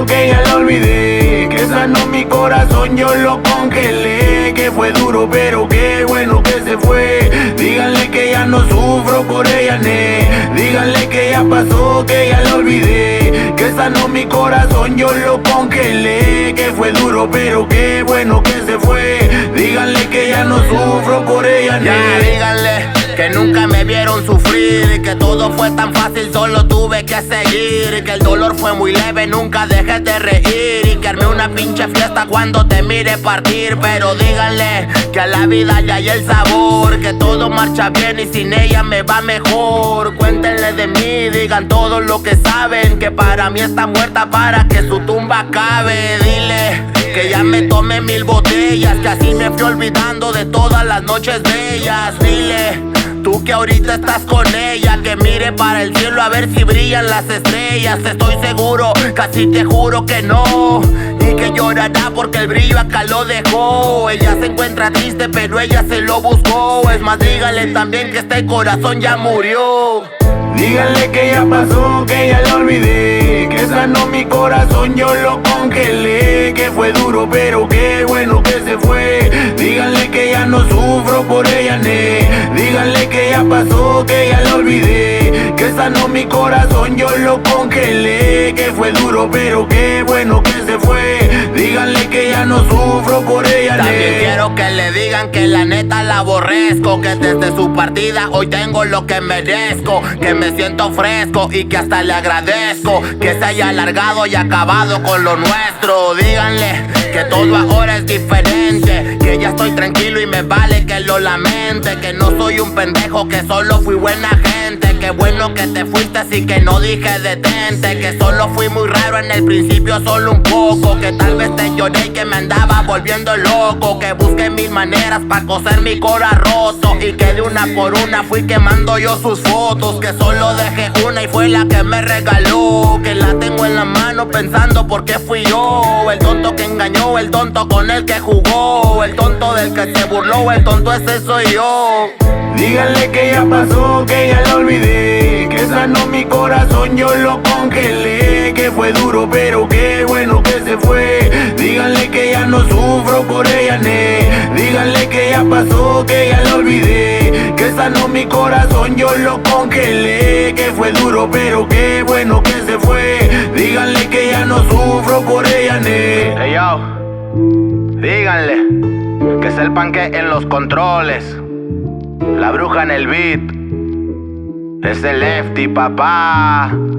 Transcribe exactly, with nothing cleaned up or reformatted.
pasó que ya la olvidé, que sanó mi corazón, yo lo congelé. Que fue duro pero qué bueno que se fue. Díganle que ya no sufro por ella, ne. Díganle que ya pasó, que ya la olvidé, que sanó mi corazón, yo lo congelé. Que fue duro pero qué bueno que se fue. Díganle que ya no sufro por ella, ne. Ya, díganle que nunca me vieron sufrir y que todo fue tan fácil, solo tuve que seguir. Y que el dolor fue muy leve, nunca dejé de reír. Y que armé una pinche fiesta cuando te mire partir. Pero díganle que a la vida ya hay el sabor, que todo marcha bien y sin ella me va mejor. Cuéntenle de mí, digan todo lo que saben, que para mí está muerta para que su tumba cabe. Dile que ya me tomé mil botellas, que así me fui olvidando de todas las noches bellas. Dile, tú que ahorita estás con ella, que mire para el cielo a ver si brillan las estrellas. Estoy seguro, casi te juro que no, y que llorará porque el brillo acá lo dejó. Ella se encuentra triste pero ella se lo buscó. Es más, dígale también que este corazón ya murió. Díganle que ya pasó, que ya la olvidé, que sanó mi corazón, yo lo congelé. Que fue duro pero qué bueno que se fue. Díganle que ya no sufro por ella, ne. Díganle que ya pasó, que ya la olvidé, que sanó mi corazón, yo lo congelé. Que fue duro pero qué bueno que se fue. Díganle que ya no sufro por ella, También ne. quiero que le digan que la neta la aborrezco, que desde su partida hoy tengo lo que merezco, que me siento fresco y que hasta le agradezco que se haya alargado y acabado con lo nuestro. Díganle que todo ahora es diferente, que ya estoy tranquilo y me vale que lo lamente, que no soy un pendejo, que solo fui buena gente. Qué bueno que te fuiste así que no dije detente, que solo fui muy raro en el principio, solo un poco, que tal vez te lloré y que me andaba volviendo loco, que busqué mil maneras para coser mi cora roto y que de una por una fui quemando yo sus fotos, que solo dejé una y fue la que me regaló, que la tengo en la mano pensando por qué fui yo el tonto que engañó, el tonto con el que jugó, el tonto del que se burló, el tonto ese soy yo. Díganle que ya pasó, que ya la olvidé, que sanó mi corazón, yo lo congelé. Que fue duro pero qué bueno que se fue. Díganle que ya no sufro por ella, ne. Díganle que ya pasó, que ya la olvidé, que sanó mi corazón, yo lo congelé. Que fue duro pero qué bueno que se fue. Díganle que ya no sufro por ella, ne. Hey yo, díganle que es el panque en los controles, la bruja en el beat, es el Lefty, papá.